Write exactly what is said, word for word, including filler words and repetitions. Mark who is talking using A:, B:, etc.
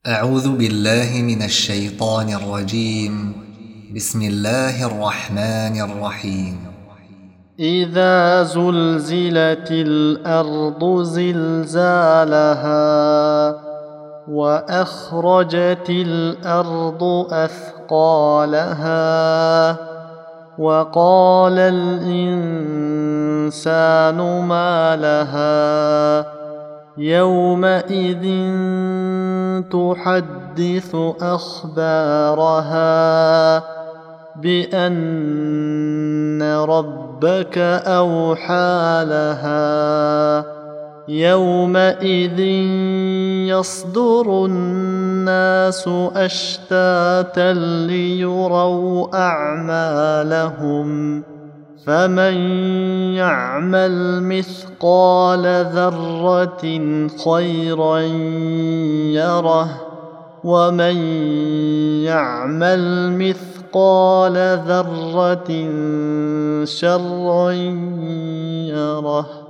A: أعوذ بالله من الشيطان الرجيم. بسم الله الرحمن الرحيم.
B: إذا زلزلت الأرض زلزالها وأخرجت الأرض أثقالها وقال الإنسان ما لها يومئذ تحدث أخبارها بأن ربك أوحى لها يومئذ يصدر الناس أشتاتا ليروا أعمالهم فمن يعمل مثقال ذرة خيرا يره ومن يعمل مثقال ذرة شرا يره.